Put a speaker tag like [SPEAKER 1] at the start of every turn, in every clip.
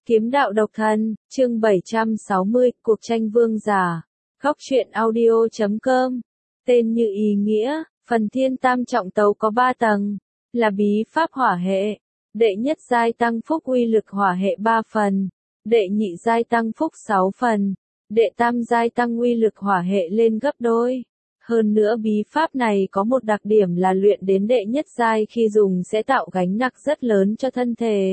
[SPEAKER 1] Kiếm đạo độc thân, chương 760, cuộc tranh vương giả. Góc truyện audio.com. Tên như ý nghĩa, phần thiên tam trọng tấu có 3 tầng, là bí pháp hỏa hệ. Đệ nhất giai tăng phúc uy lực hỏa hệ 3 phần, đệ nhị giai tăng phúc 6 phần, đệ tam giai tăng uy lực hỏa hệ lên gấp đôi. Hơn nữa bí pháp này có một đặc điểm là luyện đến đệ nhất giai khi dùng sẽ tạo gánh nặng rất lớn cho thân thể.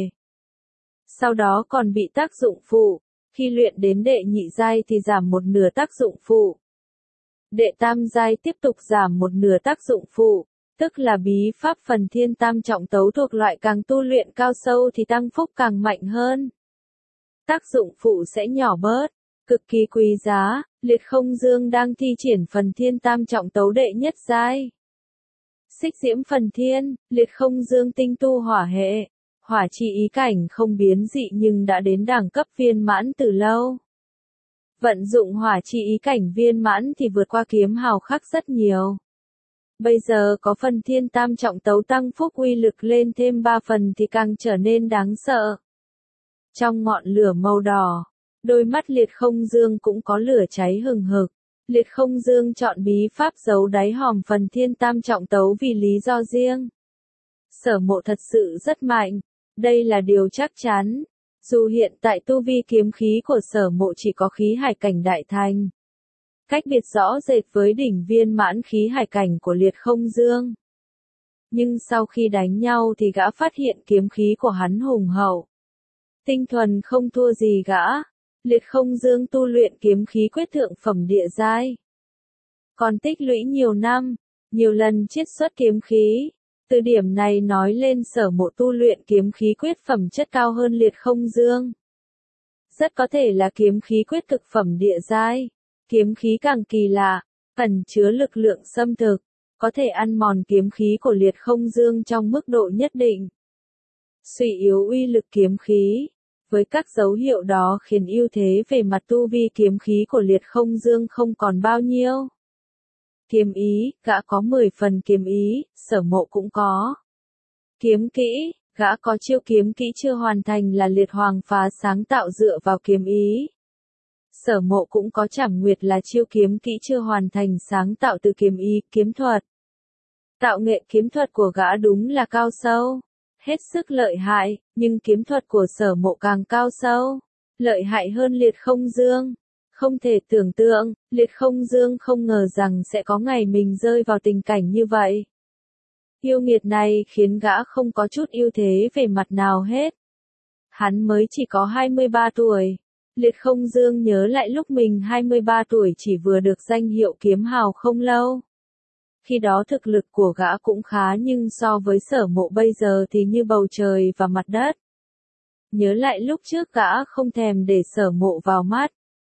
[SPEAKER 1] Sau đó còn bị tác dụng phụ, khi luyện đến đệ nhị giai thì giảm một nửa tác dụng phụ. Đệ tam giai tiếp tục giảm một nửa tác dụng phụ, tức là bí pháp phần thiên tam trọng tấu thuộc loại càng tu luyện cao sâu thì tăng phúc càng mạnh hơn. Tác dụng phụ sẽ nhỏ bớt, cực kỳ quý giá. Liệt Không Dương đang thi triển phần thiên tam trọng tấu đệ nhất giai. Xích diễm phần thiên, Liệt Không Dương tinh tu hỏa hệ. Hỏa chi ý cảnh không biến dị nhưng đã đến đẳng cấp viên mãn từ lâu. Vận dụng hỏa chi ý cảnh viên mãn thì vượt qua kiếm hào khắc rất nhiều. Bây giờ có phần thiên tam trọng tấu tăng phúc uy lực lên thêm 3 phần thì càng trở nên đáng sợ. Trong ngọn lửa màu đỏ, đôi mắt Liệt Không Dương cũng có lửa cháy hừng hực. Liệt Không Dương chọn bí pháp giấu đáy hòm phần thiên tam trọng tấu vì lý do riêng. Sở Mộ thật sự rất mạnh. Đây là điều chắc chắn. Dù hiện tại tu vi kiếm khí của Sở Mộ chỉ có khí hải cảnh đại thành, cách biệt rõ rệt với đỉnh viên mãn khí hải cảnh của Liệt Không Dương. Nhưng sau khi đánh nhau thì gã phát hiện kiếm khí của hắn hùng hậu, tinh thuần không thua gì gã. Liệt Không Dương tu luyện kiếm khí quyết thượng phẩm địa giai, còn tích lũy nhiều năm, nhiều lần chiết xuất kiếm khí. Từ điểm này nói lên Sở Mộ tu luyện kiếm khí quyết phẩm chất cao hơn Liệt Không Dương. Rất có thể là kiếm khí quyết cực phẩm địa giai. Kiếm khí càng kỳ lạ, ẩn chứa lực lượng xâm thực, có thể ăn mòn kiếm khí của Liệt Không Dương trong mức độ nhất định, suy yếu uy lực kiếm khí. Với các dấu hiệu đó khiến ưu thế về mặt tu vi kiếm khí của Liệt Không Dương không còn bao nhiêu. Kiếm ý, gã có 10 phần kiếm ý, Sở Mộ cũng có. Kiếm kỹ, gã có chiêu kiếm kỹ chưa hoàn thành là Liệt Hoàng Phá sáng tạo dựa vào kiếm ý. Sở Mộ cũng có Trảm Nguyệt là chiêu kiếm kỹ chưa hoàn thành sáng tạo từ kiếm ý, kiếm thuật. Tạo nghệ kiếm thuật của gã đúng là cao sâu, hết sức lợi hại, nhưng kiếm thuật của Sở Mộ càng cao sâu, lợi hại hơn Liệt Không Dương. Không thể tưởng tượng, Liệt Không Dương không ngờ rằng sẽ có ngày mình rơi vào tình cảnh như vậy. Yêu nghiệt này khiến gã không có chút ưu thế về mặt nào hết. Hắn mới chỉ có 23 tuổi. Liệt Không Dương nhớ lại lúc mình 23 tuổi chỉ vừa được danh hiệu kiếm hào không lâu. Khi đó thực lực của gã cũng khá nhưng so với Sở Mộ bây giờ thì như bầu trời và mặt đất. Nhớ lại lúc trước gã không thèm để Sở Mộ vào mắt.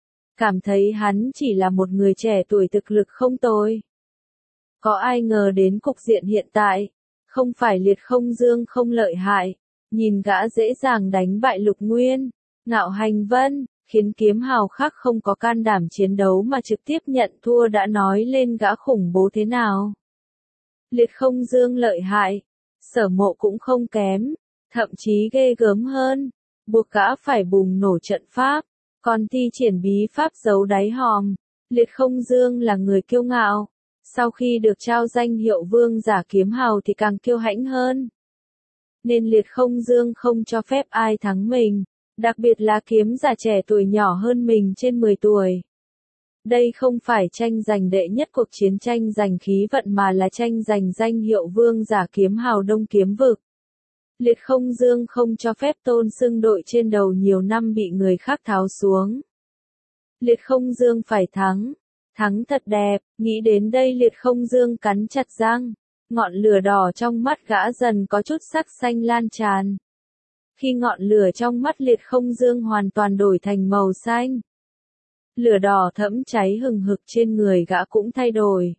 [SPEAKER 1] Cảm thấy hắn chỉ là một người trẻ tuổi thực lực không tồi. Có ai ngờ đến cục diện hiện tại, không phải Liệt Không Dương không lợi hại, nhìn gã dễ dàng đánh bại Lục Nguyên, Ngạo Hành Vân, khiến kiếm hào khác không có can đảm chiến đấu mà trực tiếp nhận thua đã nói lên gã khủng bố thế nào. Liệt Không Dương lợi hại, Sở Mộ cũng không kém, thậm chí ghê gớm hơn, buộc gã phải bùng nổ trận pháp. Còn thi triển bí pháp giấu đáy hòm, Liệt Không Dương là người kiêu ngạo, sau khi được trao danh hiệu vương giả kiếm hào thì càng kiêu hãnh hơn. Nên Liệt Không Dương không cho phép ai thắng mình, đặc biệt là kiếm giả trẻ tuổi nhỏ hơn mình trên 10 tuổi. Đây không phải tranh giành đệ nhất cuộc chiến tranh giành khí vận mà là tranh giành danh hiệu vương giả kiếm hào Đông Kiếm Vực. Liệt Không Dương không cho phép tôn xưng đội trên đầu nhiều năm bị người khác tháo xuống. Liệt Không Dương phải thắng, thắng thật đẹp, nghĩ đến đây Liệt Không Dương cắn chặt răng, ngọn lửa đỏ trong mắt gã dần có chút sắc xanh lan tràn. Khi ngọn lửa trong mắt Liệt Không Dương hoàn toàn đổi thành màu xanh, lửa đỏ thẫm cháy hừng hực trên người gã cũng thay đổi.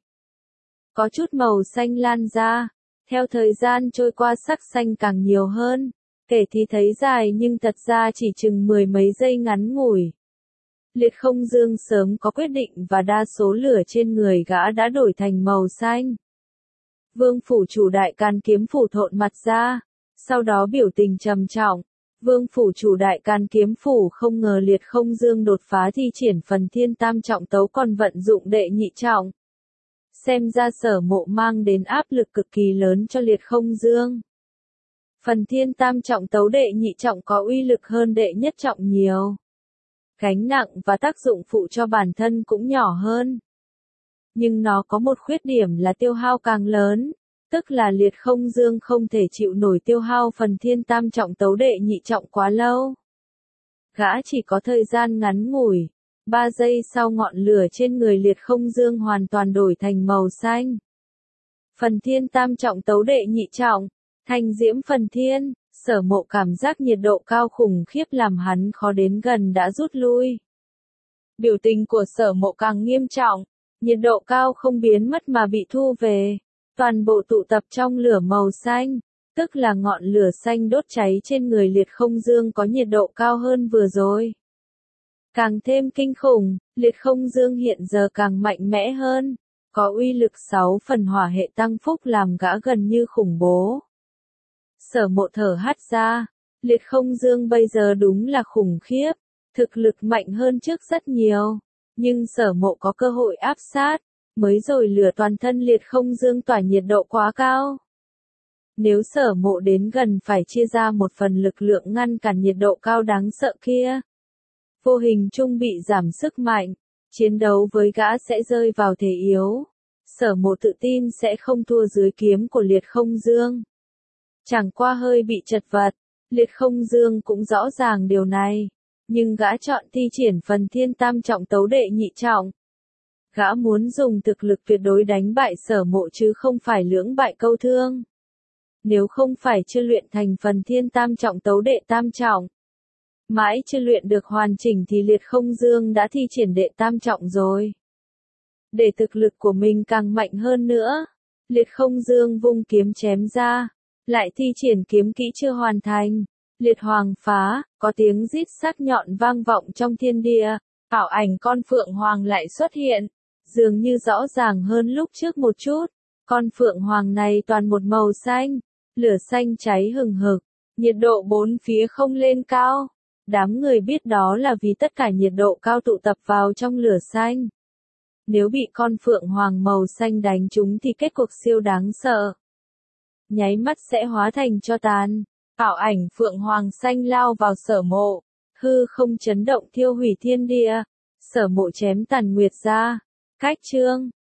[SPEAKER 1] Có chút màu xanh lan ra. Theo thời gian trôi qua sắc xanh càng nhiều hơn, kể thì thấy dài nhưng thật ra chỉ chừng 10 mấy giây ngắn ngủi. Liệt Không Dương sớm có quyết định và đa số lửa trên người gã đã đổi thành màu xanh. Vương phủ chủ đại can kiếm phủ thộn mặt ra, sau đó biểu tình trầm trọng, Vương phủ chủ Đại Càn Kiếm phủ không ngờ Liệt Không Dương đột phá thi triển phần thiên tam trọng tấu còn vận dụng đệ nhị trọng. Xem ra Sở Mộ mang đến áp lực cực kỳ lớn cho Liệt Không Dương. Phần thiên tam trọng tấu đệ nhị trọng có uy lực hơn đệ nhất trọng nhiều. Gánh nặng và tác dụng phụ cho bản thân cũng nhỏ hơn. Nhưng nó có một khuyết điểm là tiêu hao càng lớn, tức là Liệt Không Dương không thể chịu nổi tiêu hao phần thiên tam trọng tấu đệ nhị trọng quá lâu. Gã chỉ có thời gian ngắn ngủi, 3 giây sau ngọn lửa trên người Liệt Không Dương hoàn toàn đổi thành màu xanh. Phần thiên tam trọng tấu đệ nhị trọng, thanh diễm phần thiên, Sở Mộ cảm giác nhiệt độ cao khủng khiếp làm hắn khó đến gần đã rút lui. Biểu tình của Sở Mộ càng nghiêm trọng, nhiệt độ cao không biến mất mà bị thu về, toàn bộ tụ tập trong lửa màu xanh, tức là ngọn lửa xanh đốt cháy trên người Liệt Không Dương có nhiệt độ cao hơn vừa rồi. Càng thêm kinh khủng, Liệt Không Dương hiện giờ càng mạnh mẽ hơn, có uy lực 6 phần hỏa hệ tăng phúc làm gã gần như khủng bố. Sở Mộ thở hắt ra, Liệt Không Dương bây giờ đúng là khủng khiếp, thực lực mạnh hơn trước rất nhiều, nhưng Sở Mộ có cơ hội áp sát, mới rồi lửa toàn thân Liệt Không Dương tỏa nhiệt độ quá cao. Nếu Sở Mộ đến gần phải chia ra một phần lực lượng ngăn cản nhiệt độ cao đáng sợ kia. Vô hình chung bị giảm sức mạnh, chiến đấu với gã sẽ rơi vào thế yếu. Sở Mộ tự tin sẽ không thua dưới kiếm của Liệt Không Dương. Chẳng qua hơi bị chật vật, Liệt Không Dương cũng rõ ràng điều này, nhưng gã chọn thi triển phần thiên tam trọng tấu đệ nhị trọng. Gã muốn dùng thực lực tuyệt đối đánh bại Sở Mộ chứ không phải lưỡng bại câu thương. Nếu không phải chưa luyện thành phần thiên tam trọng tấu đệ tam trọng, mãi chưa luyện được hoàn chỉnh thì Liệt Không Dương đã thi triển đệ tam trọng rồi. Để thực lực của mình càng mạnh hơn nữa, Liệt Không Dương vung kiếm chém ra, lại thi triển kiếm kỹ chưa hoàn thành. Liệt Hoàng phá, có tiếng rít sắc nhọn vang vọng trong thiên địa, ảo ảnh con Phượng Hoàng lại xuất hiện, dường như rõ ràng hơn lúc trước một chút. Con Phượng Hoàng này toàn một màu xanh, lửa xanh cháy hừng hực, nhiệt độ bốn phía không lên cao. Đám người biết đó là vì tất cả nhiệt độ cao tụ tập vào trong lửa xanh. Nếu bị con Phượng Hoàng màu xanh đánh trúng thì kết cục siêu đáng sợ. Nháy mắt sẽ hóa thành tro tàn. Ảo ảnh Phượng Hoàng xanh lao vào Sở Mộ, hư không chấn động thiêu hủy thiên địa. Sở Mộ chém Tàn Nguyệt ra. Cách chương